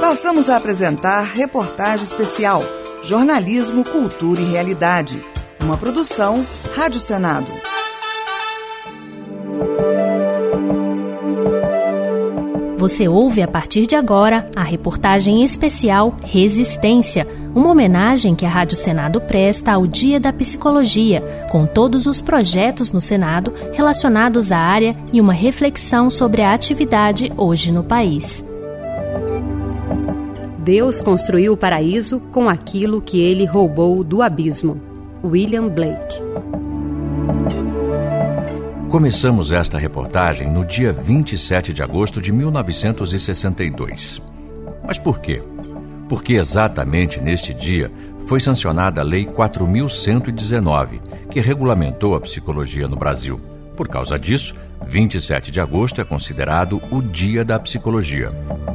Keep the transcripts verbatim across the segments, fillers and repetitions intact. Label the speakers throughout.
Speaker 1: Passamos a apresentar reportagem especial Jornalismo, Cultura e Realidade. Uma produção Rádio Senado.
Speaker 2: Você ouve a partir de agora a reportagem especial Resistência, uma homenagem que a Rádio Senado presta ao Dia da Psicologia, com todos os projetos no Senado relacionados à área e uma reflexão sobre a atividade hoje no país.
Speaker 3: Deus construiu o paraíso com aquilo que ele roubou do abismo. William Blake.
Speaker 4: Começamos esta reportagem no dia vinte e sete de agosto de mil novecentos e sessenta e dois. Mas por quê? Porque exatamente neste dia foi sancionada a Lei quatro mil cento e dezenove, que regulamentou a psicologia no Brasil. Por causa disso, vinte e sete de agosto é considerado o Dia da Psicologia.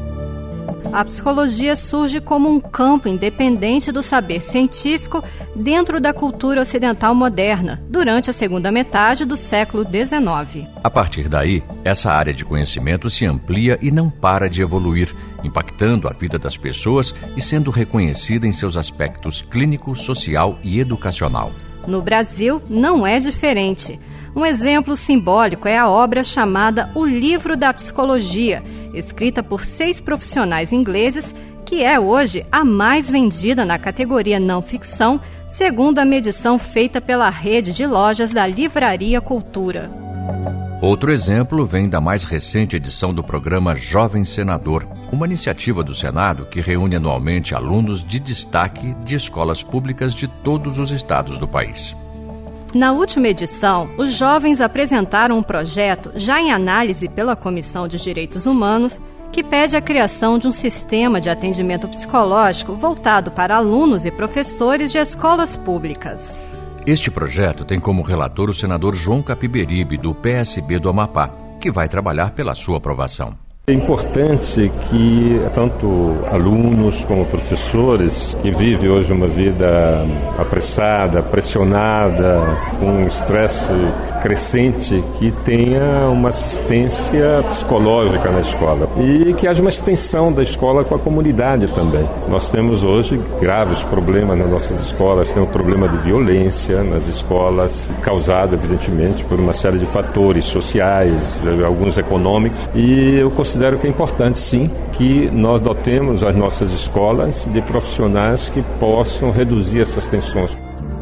Speaker 5: A psicologia surge como um campo independente do saber científico dentro da cultura ocidental moderna, durante a segunda metade do século dezenove.
Speaker 4: A partir daí, essa área de conhecimento se amplia e não para de evoluir, impactando a vida das pessoas e sendo reconhecida em seus aspectos clínico, social e educacional.
Speaker 5: No Brasil, não é diferente. Um exemplo simbólico é a obra chamada O Livro da Psicologia, escrita por seis profissionais ingleses, que é hoje a mais vendida na categoria não ficção, segundo a medição feita pela rede de lojas da Livraria Cultura.
Speaker 4: Outro exemplo vem da mais recente edição do programa Jovem Senador, uma iniciativa do Senado que reúne anualmente alunos de destaque de escolas públicas de todos os estados do país.
Speaker 5: Na última edição, os jovens apresentaram um projeto já em análise pela Comissão de Direitos Humanos, que pede a criação de um sistema de atendimento psicológico voltado para alunos e professores de escolas públicas.
Speaker 4: Este projeto tem como relator o senador João Capiberibe, do P S B do Amapá, que vai trabalhar pela sua aprovação.
Speaker 6: É importante que tanto alunos como professores que vivem hoje uma vida apressada, pressionada, com um estresse crescente, que tenha uma assistência psicológica na escola e que haja uma extensão da escola com a comunidade também. Nós temos hoje graves problemas nas nossas escolas, tem um problema de violência nas escolas, causado evidentemente por uma série de fatores sociais, alguns econômicos, e eu considero que é importante sim que nós dotemos as nossas escolas de profissionais que possam reduzir essas tensões.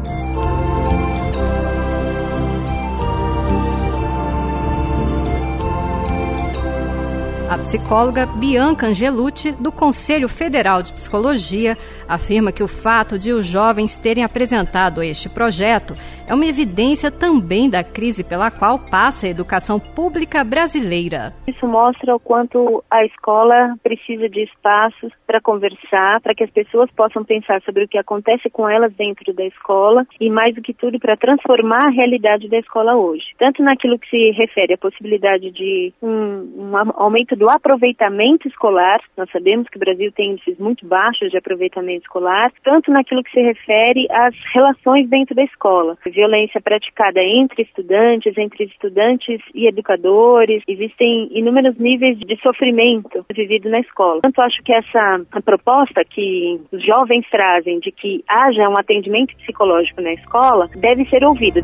Speaker 5: A psicóloga Bianca Angelucci, do Conselho Federal de Psicologia, afirma que o fato de os jovens terem apresentado este projeto é uma evidência também da crise pela qual passa a educação pública brasileira.
Speaker 7: Isso mostra o quanto a escola precisa de espaços para conversar, para que as pessoas possam pensar sobre o que acontece com elas dentro da escola e, mais do que tudo, para transformar a realidade da escola hoje. Tanto naquilo que se refere à possibilidade de um, um aumento do aproveitamento escolar, nós sabemos que o Brasil tem índices muito baixos de aproveitamento escolar, tanto naquilo que se refere às relações dentro da escola. Violência praticada entre estudantes, entre estudantes e educadores, existem inúmeros níveis de sofrimento vivido na escola. Portanto, acho que essa a proposta que os jovens trazem de que haja um atendimento psicológico na escola deve ser ouvida.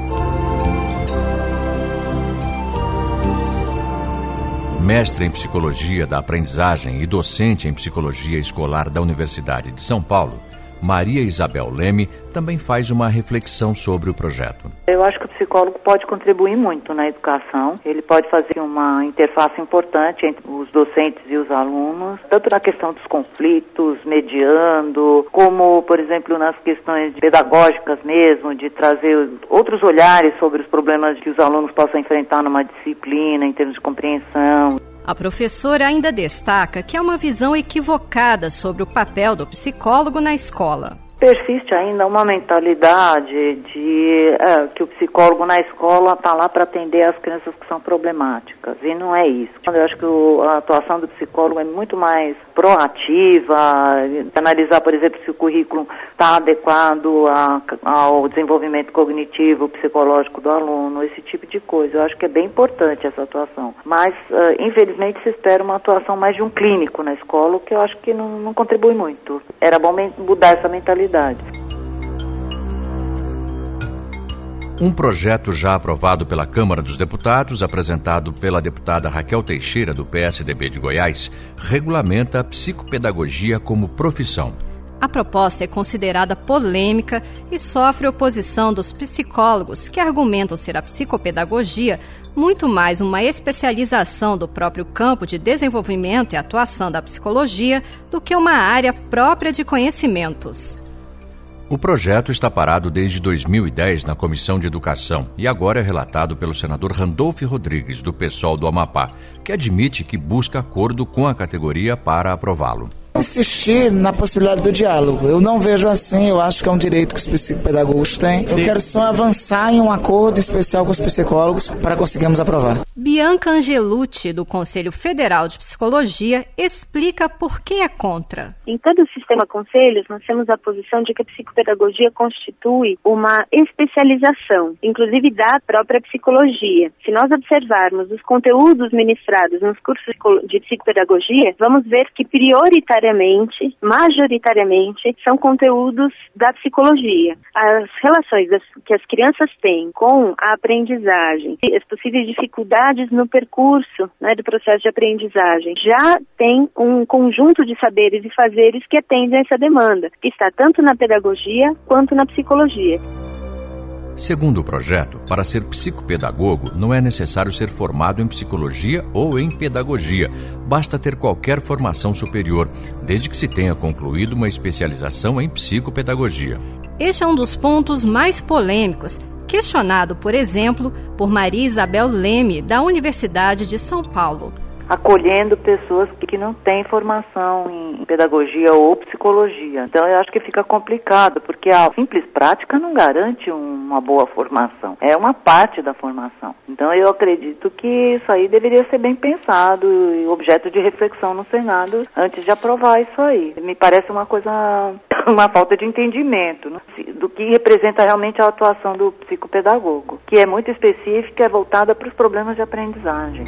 Speaker 4: Mestre em Psicologia da Aprendizagem e docente em Psicologia Escolar da Universidade de São Paulo, Maria Isabel Leme também faz uma reflexão sobre o projeto.
Speaker 8: Eu acho que o psicólogo pode contribuir muito na educação. Ele pode fazer uma interface importante entre os docentes e os alunos, tanto na questão dos conflitos, mediando, como, por exemplo, nas questões pedagógicas mesmo, de trazer outros olhares sobre os problemas que os alunos possam enfrentar numa disciplina, em termos de compreensão.
Speaker 5: A professora ainda destaca que há uma visão equivocada sobre o papel do psicólogo na escola.
Speaker 8: persiste ainda uma mentalidade de é, que o psicólogo na escola está lá para atender as crianças que são problemáticas, e não é isso. Eu acho que o, a atuação do psicólogo é muito mais proativa, analisar, por exemplo, se o currículo está adequado a, ao desenvolvimento cognitivo, psicológico do aluno, esse tipo de coisa. Eu acho que é bem importante essa atuação. Mas, uh, infelizmente, se espera uma atuação mais de um clínico na escola, o que eu acho que não, não contribui muito. Era bom mudar essa mentalidade.
Speaker 4: Um projeto já aprovado pela Câmara dos Deputados, apresentado pela deputada Raquel Teixeira, do P S D B de Goiás, regulamenta a psicopedagogia como profissão.
Speaker 5: A proposta é considerada polêmica e sofre oposição dos psicólogos, que argumentam ser a psicopedagogia muito mais uma especialização do próprio campo de desenvolvimento e atuação da psicologia do que uma área própria de conhecimentos.
Speaker 4: O projeto está parado desde dois mil e dez na Comissão de Educação e agora é relatado pelo senador Randolfo Rodrigues, do PSOL do Amapá, que admite que busca acordo com a categoria para aprová-lo.
Speaker 9: Insistir na possibilidade do diálogo. Eu não vejo assim, eu acho que é um direito que os psicopedagogos têm. Eu quero só avançar em um acordo especial com os psicólogos para conseguirmos aprovar.
Speaker 5: Bianca Angelucci, do Conselho Federal de Psicologia, explica por que é contra.
Speaker 7: Em todo o sistema conselhos, nós temos a posição de que a psicopedagogia constitui uma especialização, inclusive da própria psicologia. Se nós observarmos os conteúdos ministrados nos cursos de psicopedagogia, vamos ver que prioritariamente majoritariamente, são conteúdos da psicologia. As relações das, que as crianças têm com a aprendizagem, as possíveis dificuldades no percurso, né, do processo de aprendizagem, já tem um conjunto de saberes e fazeres que atendem a essa demanda, que está tanto na pedagogia quanto na psicologia.
Speaker 4: Segundo o projeto, para ser psicopedagogo não é necessário ser formado em psicologia ou em pedagogia. Basta ter qualquer formação superior, desde que se tenha concluído uma especialização em psicopedagogia.
Speaker 5: Este é um dos pontos mais polêmicos, questionado, por exemplo, por Maria Isabel Leme, da Universidade de São Paulo.
Speaker 8: Acolhendo pessoas que não têm formação em pedagogia ou psicologia. Então eu acho que fica complicado, porque a simples prática não garante uma boa formação. É uma parte da formação. Então eu acredito que isso aí deveria ser bem pensado e objeto de reflexão no Senado antes de aprovar isso aí. Me parece uma coisa, uma falta de entendimento, né, do que representa realmente a atuação do psicopedagogo, que é muito específica, é voltada para os problemas de aprendizagem.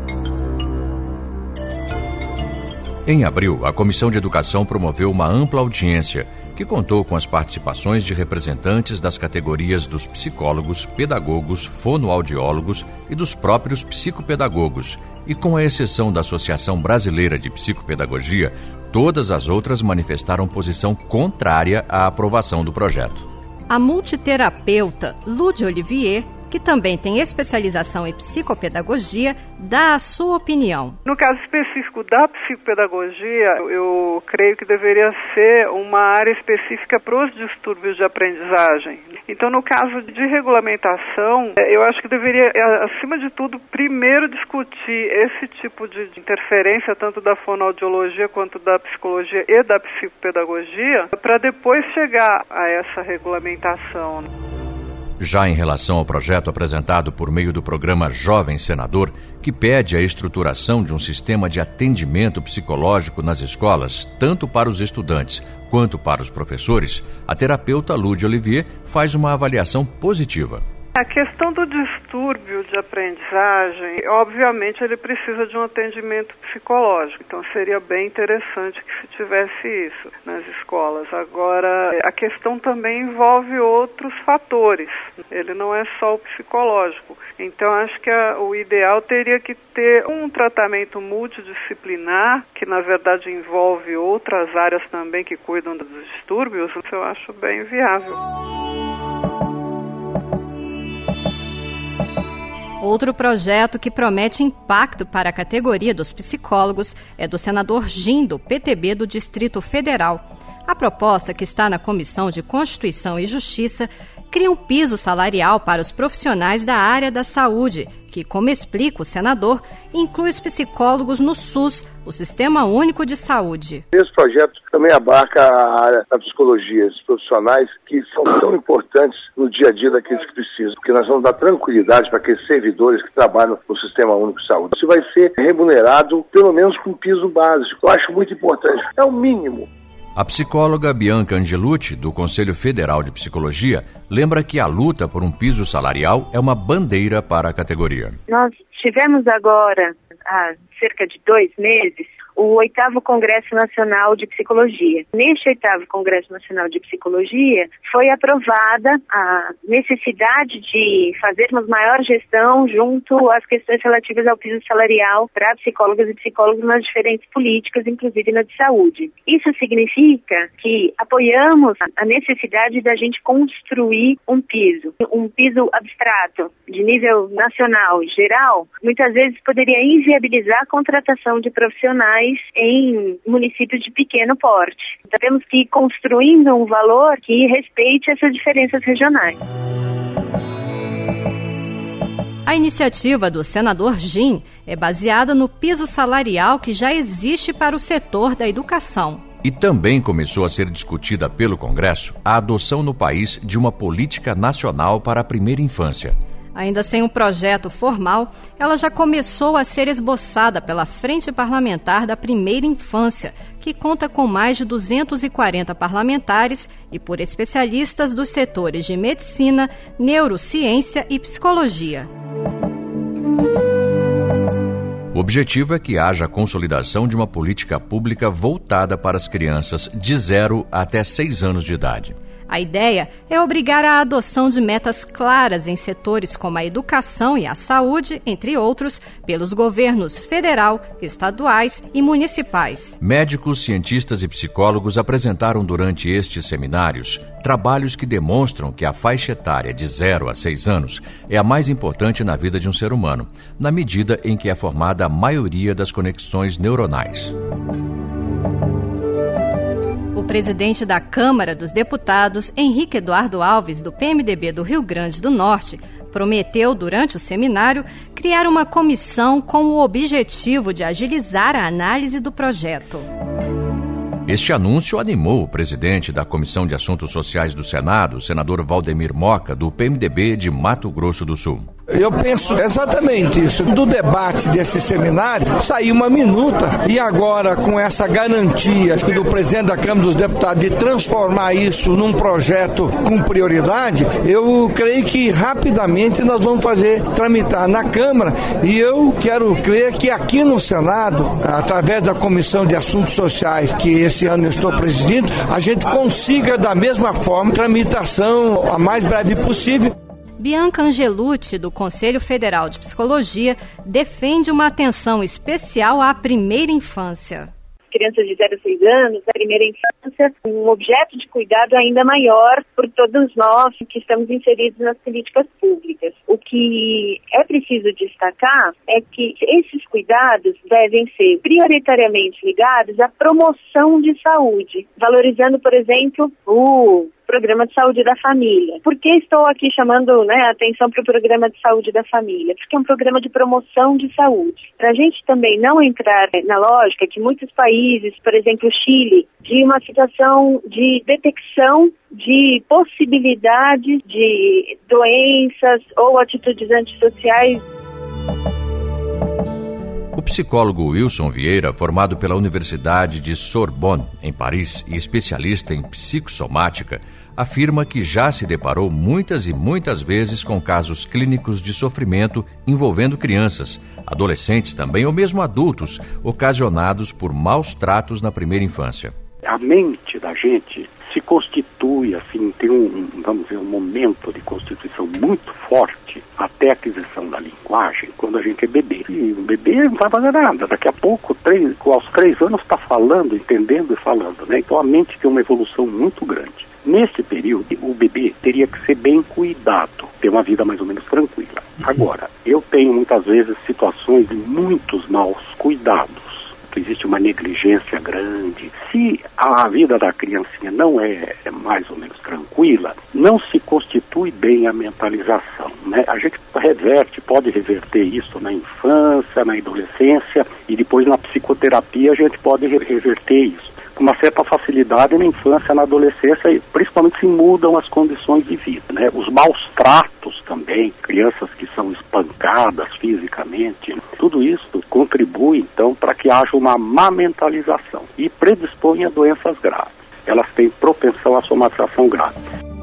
Speaker 4: Em abril, a Comissão de Educação promoveu uma ampla audiência que contou com as participações de representantes das categorias dos psicólogos, pedagogos, fonoaudiólogos e dos próprios psicopedagogos. E com a exceção da Associação Brasileira de Psicopedagogia, todas as outras manifestaram posição contrária à aprovação do projeto.
Speaker 5: A multiterapeuta Lúdia Olivier, que também tem especialização em psicopedagogia, dá a sua opinião.
Speaker 10: No caso específico da psicopedagogia, eu creio que deveria ser uma área específica para os distúrbios de aprendizagem. Então, no caso de regulamentação, eu acho que deveria, acima de tudo, primeiro discutir esse tipo de interferência, tanto da fonoaudiologia quanto da psicologia e da psicopedagogia, para depois chegar a essa regulamentação.
Speaker 4: Já em relação ao projeto apresentado por meio do programa Jovem Senador, que pede a estruturação de um sistema de atendimento psicológico nas escolas, tanto para os estudantes quanto para os professores, a terapeuta Lúdia Olivier faz uma avaliação positiva.
Speaker 10: A questão do distúrbio de aprendizagem, obviamente ele precisa de um atendimento psicológico, então seria bem interessante que se tivesse isso nas escolas. Agora, a questão também envolve outros fatores, ele não é só o psicológico, então acho que a, o ideal teria que ter um tratamento multidisciplinar, que na verdade envolve outras áreas também que cuidam dos distúrbios, isso eu acho bem viável.
Speaker 5: Outro projeto que promete impacto para a categoria dos psicólogos é do senador Gim, do P T B do Distrito Federal. A proposta, que está na Comissão de Constituição e Justiça, cria um piso salarial para os profissionais da área da saúde, que, como explica o senador, inclui os psicólogos no SUS, o Sistema Único de Saúde.
Speaker 11: Esse projeto também abarca a área da psicologia, os profissionais que são tão importantes no dia a dia daqueles que precisam, porque nós vamos dar tranquilidade para aqueles servidores que trabalham no Sistema Único de Saúde. Isso vai ser remunerado pelo menos com piso básico. Eu acho muito importante. É o mínimo.
Speaker 4: A psicóloga Bianca Angelucci, do Conselho Federal de Psicologia, lembra que a luta por um piso salarial é uma bandeira para a categoria.
Speaker 7: Nós tivemos agora, há cerca de dois meses, o oitavo Congresso Nacional de Psicologia. Neste oitavo Congresso Nacional de Psicologia, foi aprovada a necessidade de fazermos maior gestão junto às questões relativas ao piso salarial para psicólogas e psicólogos nas diferentes políticas, inclusive na de saúde. Isso significa que apoiamos a necessidade da gente construir um piso, um piso abstrato, de nível nacional e geral, muitas vezes poderia inviabilizar a contratação de profissionais em municípios de pequeno porte. Então, temos que ir construindo um valor que respeite essas diferenças regionais.
Speaker 5: A iniciativa do senador Jim é baseada no piso salarial que já existe para o setor da educação.
Speaker 4: E também começou a ser discutida pelo Congresso a adoção no país de uma política nacional para a primeira infância.
Speaker 5: Ainda sem um projeto formal, ela já começou a ser esboçada pela Frente Parlamentar da Primeira Infância, que conta com mais de duzentos e quarenta parlamentares e por especialistas dos setores de medicina, neurociência e psicologia.
Speaker 4: O objetivo é que haja a consolidação de uma política pública voltada para as crianças de zero até seis anos de idade.
Speaker 5: A ideia é obrigar a adoção de metas claras em setores como a educação e a saúde, entre outros, pelos governos federal, estaduais e municipais.
Speaker 4: Médicos, cientistas e psicólogos apresentaram durante estes seminários trabalhos que demonstram que a faixa etária de zero a seis anos é a mais importante na vida de um ser humano, na medida em que é formada a maioria das conexões neuronais.
Speaker 5: O presidente da Câmara dos Deputados, Henrique Eduardo Alves, do P M D B do Rio Grande do Norte, prometeu, durante o seminário, criar uma comissão com o objetivo de agilizar a análise do projeto.
Speaker 4: Este anúncio animou o presidente da Comissão de Assuntos Sociais do Senado, o senador Valdemir Moca, do P M D B de Mato Grosso do Sul.
Speaker 12: Eu penso exatamente isso. Do debate desse seminário, saiu uma minuta e agora com essa garantia do presidente da Câmara dos Deputados de transformar isso num projeto com prioridade, eu creio que rapidamente nós vamos fazer tramitar na Câmara e eu quero crer que aqui no Senado, através da Comissão de Assuntos Sociais, que esse ano eu estou presidindo, a gente consiga da mesma forma tramitação a mais breve possível.
Speaker 5: Bianca Angelucci, do Conselho Federal de Psicologia, defende uma atenção especial à primeira infância.
Speaker 7: Crianças de zero a seis anos, a primeira infância, um objeto de cuidado ainda maior por todos nós que estamos inseridos nas políticas públicas. O que é preciso destacar é que esses cuidados devem ser prioritariamente ligados à promoção de saúde, valorizando, por exemplo, o Programa de Saúde da Família. Por que estou aqui chamando, né, a atenção para o Programa de Saúde da Família? Porque é um programa de promoção de saúde. Para a gente também não entrar na lógica que muitos países, por exemplo, o Chile, de uma situação de detecção de possibilidade de doenças ou atitudes antissociais.
Speaker 4: O psicólogo Wilson Vieira, formado pela Universidade de Sorbonne, em Paris, e especialista em psicossomática, afirma que já se deparou muitas e muitas vezes com casos clínicos de sofrimento envolvendo crianças, adolescentes também ou mesmo adultos, ocasionados por maus tratos na primeira infância.
Speaker 13: A mente da gente se constitui, assim, tem um, vamos dizer, um momento de constituição muito forte até a aquisição da linguagem quando a gente é bebê. E o bebê não vai fazer nada. Daqui a pouco, três, aos três anos, está falando, entendendo e falando, né? Então a mente tem uma evolução muito grande. Nesse período, o bebê teria que ser bem cuidado, ter uma vida mais ou menos tranquila. Agora, eu tenho muitas vezes situações de muitos maus cuidados. descuidamento, existe uma negligência grande. Se a vida da criancinha não é, é mais ou menos tranquila, não se constitui bem a mentalização, né? A gente reverte, pode reverter isso na infância, na adolescência, e depois na psicoterapia a gente pode reverter isso com uma certa facilidade na infância, na adolescência, e principalmente se mudam as condições de vida, né? Os maus tratos também, crianças que são espancadas fisicamente, tudo isso contribui então para que haja uma má mentalização e predispõe a doenças graves. Elas têm propensão à somatização grave.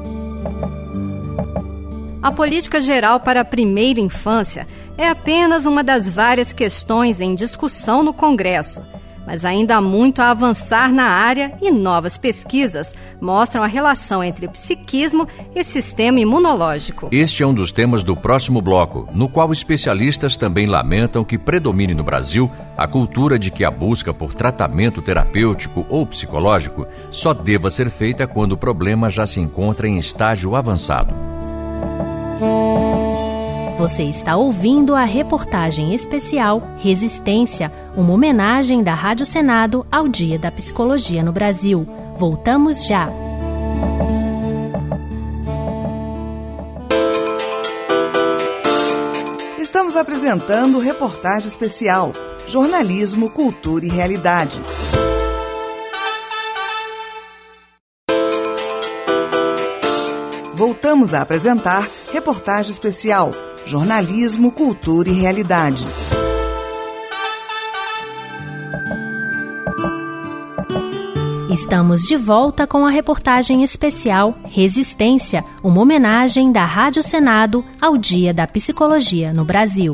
Speaker 5: A política geral para a primeira infância é apenas uma das várias questões em discussão no Congresso. Mas ainda há muito a avançar na área e novas pesquisas mostram a relação entre psiquismo e sistema imunológico.
Speaker 4: Este é um dos temas do próximo bloco, no qual especialistas também lamentam que predomine no Brasil a cultura de que a busca por tratamento terapêutico ou psicológico só deva ser feita quando o problema já se encontra em estágio avançado.
Speaker 2: Você está ouvindo a reportagem especial Resistência, uma homenagem da Rádio Senado ao Dia da Psicologia no Brasil. Voltamos já.
Speaker 1: Estamos apresentando reportagem especial Jornalismo, Cultura e Realidade. Voltamos a apresentar reportagem especial Jornalismo, Cultura e Realidade.
Speaker 2: Estamos de volta com a reportagem especial Resistência, uma homenagem da Rádio Senado ao Dia da Psicologia no Brasil.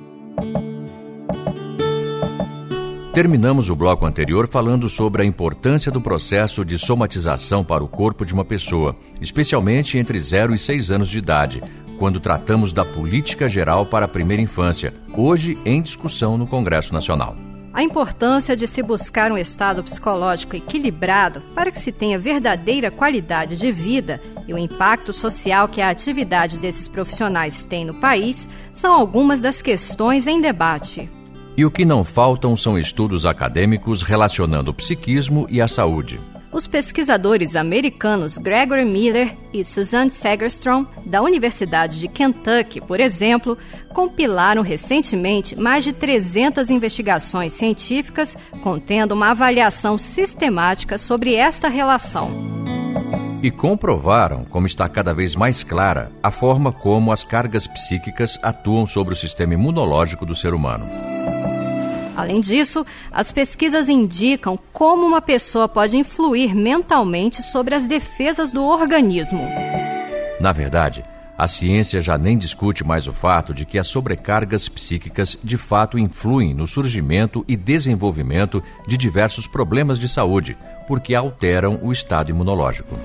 Speaker 4: Terminamos o bloco anterior falando sobre a importância do processo de somatização para o corpo de uma pessoa, especialmente entre zero e seis anos de idade, quando tratamos da política geral para a primeira infância, hoje em discussão no Congresso Nacional.
Speaker 5: A importância de se buscar um estado psicológico equilibrado para que se tenha verdadeira qualidade de vida e o impacto social que a atividade desses profissionais tem no país são algumas das questões em debate.
Speaker 4: E o que não faltam são estudos acadêmicos relacionando o psiquismo e a saúde.
Speaker 5: Os pesquisadores americanos Gregory Miller e Suzanne Segerstrom, da Universidade de Kentucky, por exemplo, compilaram recentemente mais de trezentas investigações científicas contendo uma avaliação sistemática sobre esta relação.
Speaker 4: E comprovaram, como está cada vez mais clara, a forma como as cargas psíquicas atuam sobre o sistema imunológico do ser humano.
Speaker 5: Além disso, as pesquisas indicam como uma pessoa pode influir mentalmente sobre as defesas do organismo.
Speaker 4: Na verdade, a ciência já nem discute mais o fato de que as sobrecargas psíquicas de fato influem no surgimento e desenvolvimento de diversos problemas de saúde, porque alteram o estado imunológico.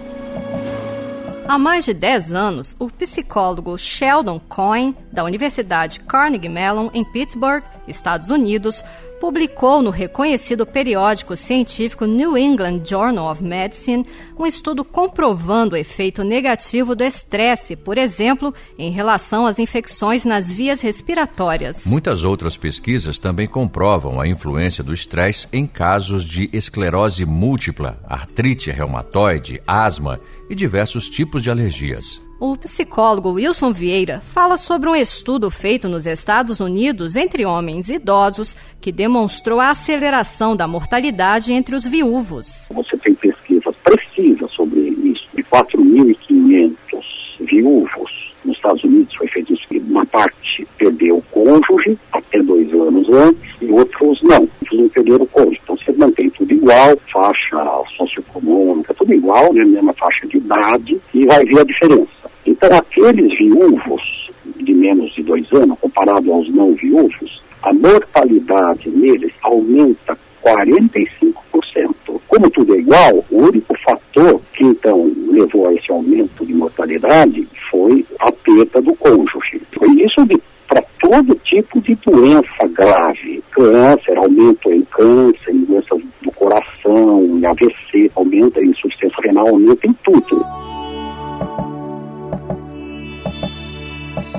Speaker 5: Há mais de dez anos, o psicólogo Sheldon Cohen, da Universidade Carnegie Mellon, em Pittsburgh, Estados Unidos, publicou no reconhecido periódico científico New England Journal of Medicine um estudo comprovando o efeito negativo do estresse, por exemplo, em relação às infecções nas vias respiratórias.
Speaker 4: Muitas outras pesquisas também comprovam a influência do estresse em casos de esclerose múltipla, artrite reumatoide, asma e diversos tipos de alergias.
Speaker 5: O psicólogo Wilson Vieira fala sobre um estudo feito nos Estados Unidos entre homens idosos que demonstrou a aceleração da mortalidade entre os viúvos.
Speaker 13: Você tem pesquisas precisas sobre isso. De quatro mil e quinhentos viúvos nos Estados Unidos foi feito isso. Uma parte perdeu o cônjuge até dois anos antes e outros não. Outros não perderam o cônjuge. Então você mantém tudo igual, faixa socioeconômica, tudo igual, né? Mesma faixa de idade e vai ver a diferença. Então, aqueles viúvos de menos de dois anos, comparado aos não viúvos, a mortalidade neles aumenta quarenta e cinco por cento. Como tudo é igual, o único fator que, então, levou a esse aumento de mortalidade foi a perda do cônjuge. Foi isso para todo tipo de doença grave. Câncer, aumento em câncer, em doenças do coração, em A V C, aumenta em insuficiência renal, aumenta em tudo.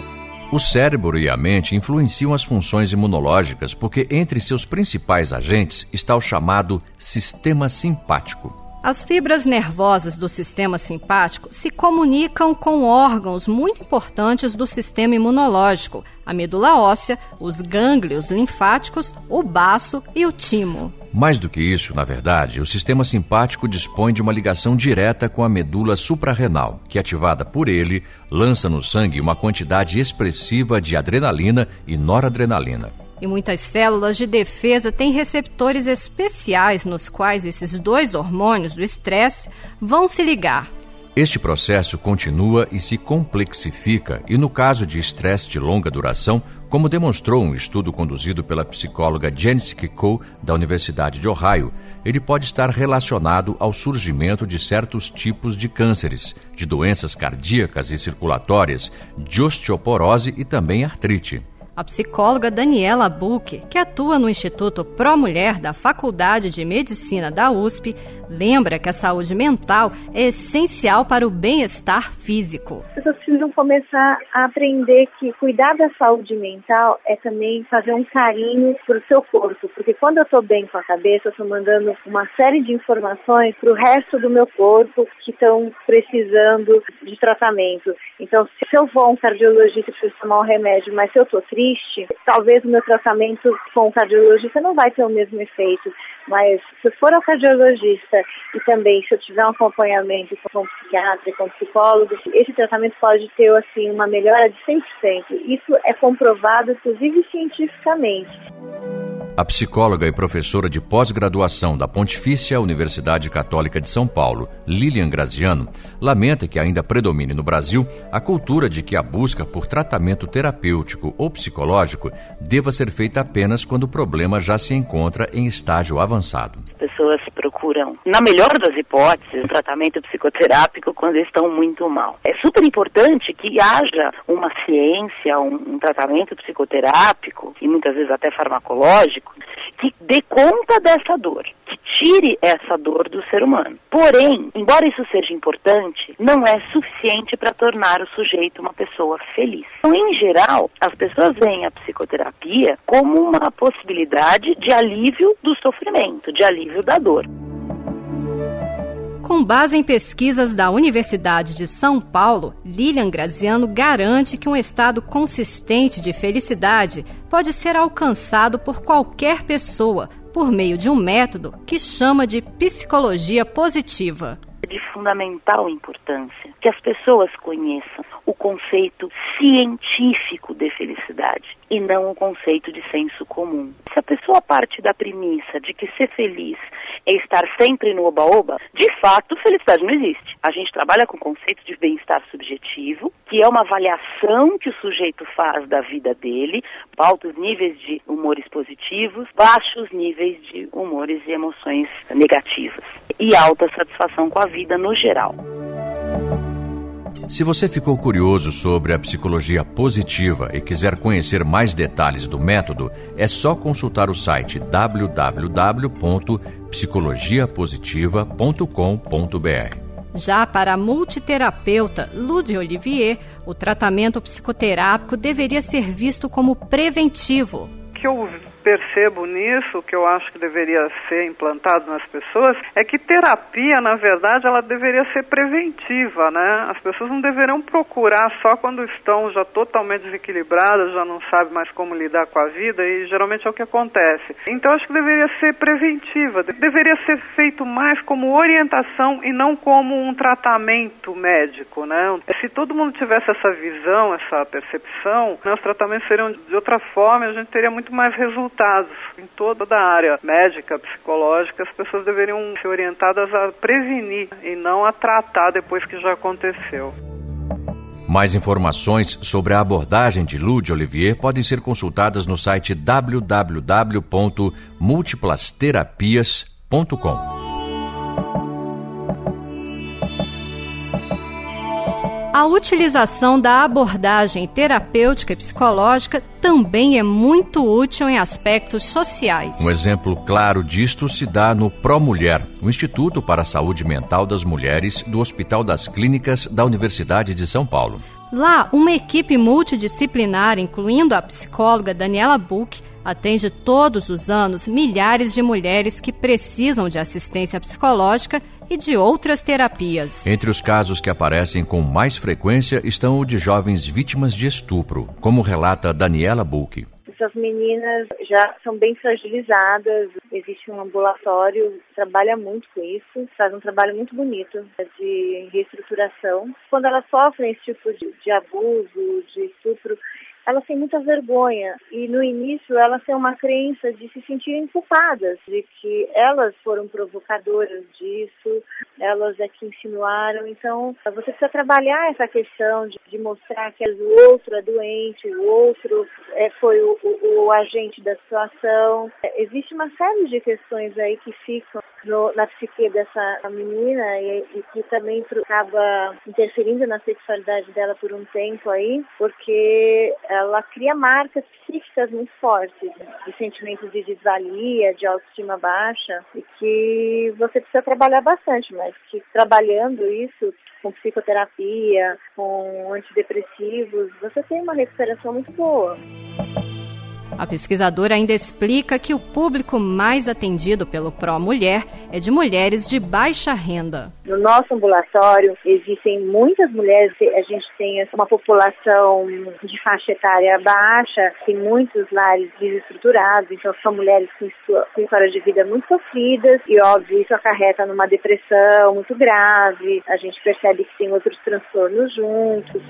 Speaker 4: O cérebro e a mente influenciam as funções imunológicas porque entre seus principais agentes está o chamado sistema simpático.
Speaker 5: As fibras nervosas do sistema simpático se comunicam com órgãos muito importantes do sistema imunológico, a medula óssea, os gânglios linfáticos, o baço e o timo.
Speaker 4: Mais do que isso, na verdade, o sistema simpático dispõe de uma ligação direta com a medula suprarrenal, que, ativada por ele, lança no sangue uma quantidade expressiva de adrenalina e noradrenalina.
Speaker 5: E muitas células de defesa têm receptores especiais nos quais esses dois hormônios do estresse vão se ligar.
Speaker 4: Este processo continua e se complexifica e, no caso de estresse de longa duração, como demonstrou um estudo conduzido pela psicóloga Janice Kiko, da Universidade de Ohio, ele pode estar relacionado ao surgimento de certos tipos de cânceres, de doenças cardíacas e circulatórias, de osteoporose e também artrite.
Speaker 5: A psicóloga Daniela Buch, que atua no Instituto Pro Mulher da Faculdade de Medicina da U S P, lembra que a saúde mental é essencial para o bem-estar físico.
Speaker 7: As pessoas precisam começar a aprender que cuidar da saúde mental é também fazer um carinho para o seu corpo, porque quando eu estou bem com a cabeça, eu estou mandando uma série de informações para o resto do meu corpo que estão precisando de tratamento. Então, se eu vou a um cardiologista e preciso tomar um remédio, mas se eu estou triste, talvez o meu tratamento com o cardiologista não vai ter o mesmo efeito. Mas se eu for ao cardiologista e também se eu tiver um acompanhamento com um psiquiatra e com um psicólogo, esse tratamento pode ter assim, uma melhora de cem por cento. Isso é comprovado, inclusive cientificamente.
Speaker 4: A psicóloga e professora de pós-graduação da Pontifícia Universidade Católica de São Paulo, Lilian Graziano, lamenta que ainda predomine no Brasil a cultura de que a busca por tratamento terapêutico ou psicológico deva ser feita apenas quando o problema já se encontra em estágio avançado.
Speaker 8: As pessoas procuram, na melhor das hipóteses, um tratamento psicoterápico quando estão muito mal. É super importante que haja uma ciência, um, um tratamento psicoterápico e muitas vezes até farmacológico que dê conta dessa dor, que tire essa dor do ser humano. Porém, embora isso seja importante, não é suficiente para tornar o sujeito uma pessoa feliz. Então, em geral, as pessoas veem a psicoterapia como uma possibilidade de alívio do sofrimento, de alívio da dor.
Speaker 5: Com base em pesquisas da Universidade de São Paulo, Lilian Graziano garante que um estado consistente de felicidade pode ser alcançado por qualquer pessoa por meio de um método que chama de psicologia positiva.
Speaker 8: De fundamental importância que as pessoas conheçam o conceito científico de felicidade e não o conceito de senso comum. Se a pessoa parte da premissa de que ser feliz é estar sempre no oba-oba, de fato, felicidade não existe. A gente trabalha com o conceito de bem-estar subjetivo, que é uma avaliação que o sujeito faz da vida dele, altos níveis de humores positivos, baixos níveis de humores e emoções negativas, e alta satisfação com a vida no geral.
Speaker 4: Se você ficou curioso sobre a psicologia positiva e quiser conhecer mais detalhes do método, é só consultar o site w w w ponto psicologia positiva ponto com ponto b r.
Speaker 5: Já para a multiterapeuta Lude Olivier, o tratamento psicoterápico deveria ser visto como preventivo.
Speaker 10: Que eu percebo nisso, que eu acho que deveria ser implantado nas pessoas, é que terapia, na verdade, ela deveria ser preventiva, né? As pessoas não deveriam procurar só quando estão já totalmente desequilibradas, já não sabem mais como lidar com a vida, e geralmente é o que acontece. Então, acho que deveria ser preventiva, deveria ser feito mais como orientação e não como um tratamento médico, né? Se todo mundo tivesse essa visão, essa percepção, né, os tratamentos seriam de outra forma e a gente teria muito mais resultados. Em toda a área médica, psicológica, as pessoas deveriam ser orientadas a prevenir e não a tratar depois que já aconteceu.
Speaker 4: Mais informações sobre a abordagem de Lude Olivier podem ser consultadas no site w w w ponto múltiplas terapias ponto com.
Speaker 5: A utilização da abordagem terapêutica e psicológica também é muito útil em aspectos sociais.
Speaker 4: Um exemplo claro disto se dá no Pro Mulher, o Instituto para a Saúde Mental das Mulheres do Hospital das Clínicas da Universidade de São Paulo.
Speaker 5: Lá, uma equipe multidisciplinar, incluindo a psicóloga Daniela Buch, atende todos os anos milhares de mulheres que precisam de assistência psicológica e de outras terapias.
Speaker 4: Entre os casos que aparecem com mais frequência estão o de jovens vítimas de estupro, como relata Daniela Buch.
Speaker 7: Essas meninas já são bem fragilizadas, existe um ambulatório que trabalha muito com isso, faz um trabalho muito bonito de reestruturação. Quando elas sofrem esse tipo de, de abuso, de estupro, elas têm muita vergonha e no início elas têm uma crença de se sentirem culpadas, de que elas foram provocadoras disso, elas é que insinuaram. Então você precisa trabalhar essa questão de, de mostrar que o outro é doente, o outro é, foi o, o, o agente da situação. É, existe uma série de questões aí que ficam no, na psique dessa menina e, e que também acaba interferindo na sexualidade dela por um tempo aí, porque ela cria marcas psíquicas muito fortes, de sentimentos de desvalia, de autoestima baixa, e que você precisa trabalhar bastante, mas que trabalhando isso com psicoterapia, com antidepressivos, você tem uma recuperação muito boa.
Speaker 5: A pesquisadora ainda explica que o público mais atendido pelo Pró-Mulher é de mulheres de baixa renda.
Speaker 7: No nosso ambulatório existem muitas mulheres, a gente tem uma população de faixa etária baixa, tem muitos lares desestruturados, então são mulheres com histórias de vida muito sofridas e, óbvio, isso acarreta numa depressão muito grave, a gente percebe que tem outros transtornos juntos.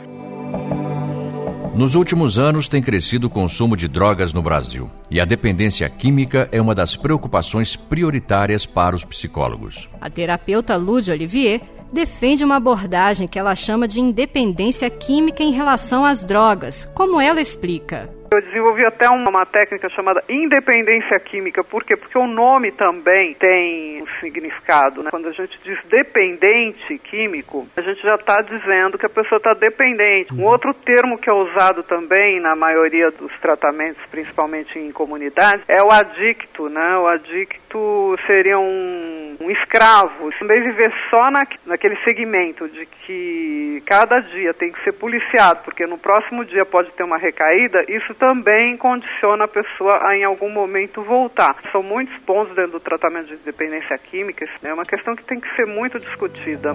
Speaker 4: Nos últimos anos tem crescido o consumo de drogas no Brasil e a dependência química é uma das preocupações prioritárias para os psicólogos.
Speaker 5: A terapeuta Lúdia Olivier defende uma abordagem que ela chama de independência química em relação às drogas, como ela explica.
Speaker 10: Eu desenvolvi até uma, uma técnica chamada independência química. Por quê? Porque o nome também tem um significado, né? Quando a gente diz dependente químico, a gente já está dizendo que a pessoa está dependente. Um outro termo que é usado também na maioria dos tratamentos, principalmente em comunidades, é o adicto, né? O adicto seria um, um escravo. Também viver só na, naquele segmento de que cada dia tem que ser policiado, porque no próximo dia pode ter uma recaída, isso também condiciona a pessoa a em algum momento voltar. São muitos pontos dentro do tratamento de dependência química, é uma questão que tem que ser muito discutida.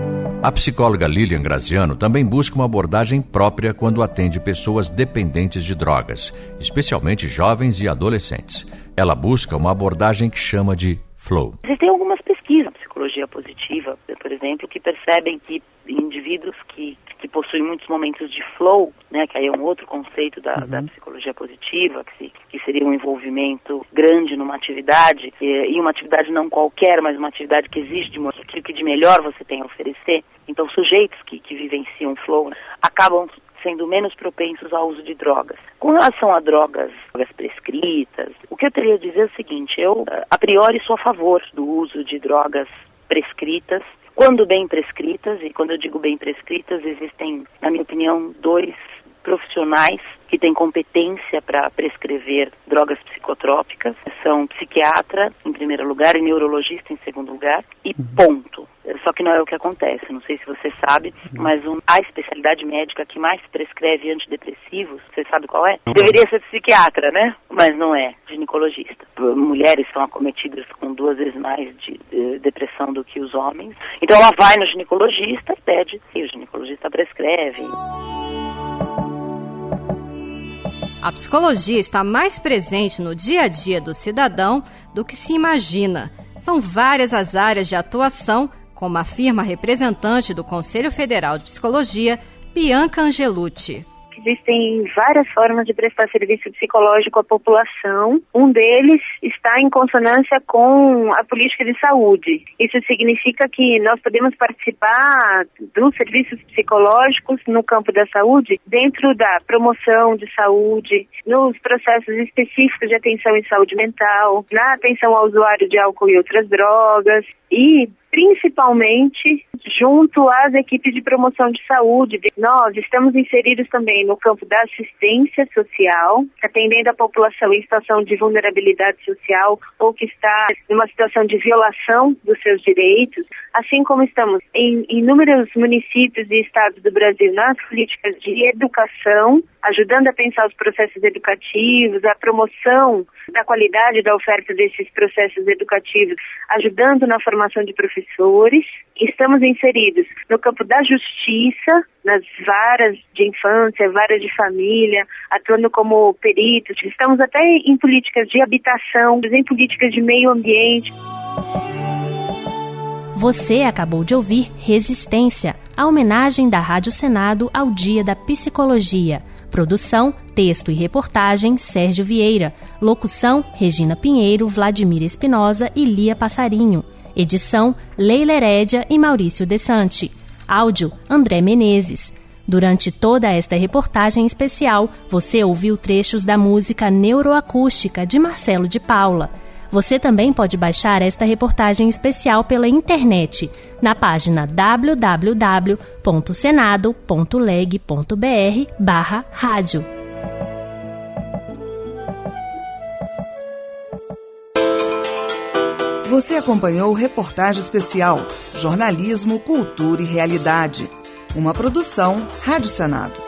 Speaker 4: A psicóloga Lilian Graziano também busca uma abordagem própria quando atende pessoas dependentes de drogas, especialmente jovens e adolescentes. Ela busca uma abordagem que chama de flow.
Speaker 14: Existem algumas pesquisas na psicologia positiva, por exemplo, que percebem que indivíduos que, que possuem muitos momentos de flow, né, que aí é um outro conceito da, uhum. da psicologia positiva, que, se, que seria um envolvimento grande numa atividade, e, e uma atividade não qualquer, mas uma atividade que exige de aquilo que de melhor você tem a oferecer. Então, sujeitos que, que vivenciam flow, né, acabam sendo menos propensos ao uso de drogas. Com relação a drogas, drogas prescritas, o que eu teria a dizer é o seguinte: eu, a priori, sou a favor do uso de drogas prescritas, quando bem prescritas, e quando eu digo bem prescritas, existem, na minha opinião, dois profissionais que têm competência para prescrever drogas psicotrópicas, são psiquiatra, em primeiro lugar, e neurologista, em segundo lugar, e ponto. Só que não é o que acontece, não sei se você sabe, mas um, a especialidade médica que mais prescreve antidepressivos, você sabe qual é? Deveria ser psiquiatra, né? Mas não é, ginecologista. Mulheres são acometidas com duas vezes mais de, de depressão do que os homens. Então ela vai no ginecologista e pede, e o ginecologista prescreve.
Speaker 5: A psicologia está mais presente no dia a dia do cidadão do que se imagina. São várias as áreas de atuação, como afirma a representante do Conselho Federal de Psicologia, Bianca Angelucci.
Speaker 7: Existem várias formas de prestar serviço psicológico à população. Um deles está em consonância com a política de saúde. Isso significa que nós podemos participar dos serviços psicológicos no campo da saúde, dentro da promoção de saúde, nos processos específicos de atenção em saúde mental, na atenção ao usuário de álcool e outras drogas. E principalmente junto às equipes de promoção de saúde. Nós estamos inseridos também no campo da assistência social, atendendo a população em situação de vulnerabilidade social ou que está numa situação de violação dos seus direitos, assim como estamos em inúmeros municípios e estados do Brasil nas políticas de educação, ajudando a pensar os processos educativos, a promoção da qualidade da oferta desses processos educativos, ajudando na formação de professores. Estamos inseridos no campo da justiça, nas varas de infância, varas de família, atuando como peritos. Estamos até em políticas de habitação, em políticas de meio ambiente.
Speaker 2: Você acabou de ouvir Resistência, a homenagem da Rádio Senado ao Dia da Psicologia. Produção, texto e reportagem, Sérgio Vieira. Locução, Regina Pinheiro, Vladimir Espinosa e Lia Passarinho. Edição, Leila Herédia e Maurício Dessanti. Áudio, André Menezes. Durante toda esta reportagem especial, você ouviu trechos da música Neuroacústica, de Marcelo de Paula. Você também pode baixar esta reportagem especial pela internet, na página w w w ponto senado ponto leg ponto b r barra rádio.
Speaker 1: Você acompanhou Reportagem Especial, Jornalismo, Cultura e Realidade. Uma produção Rádio Senado.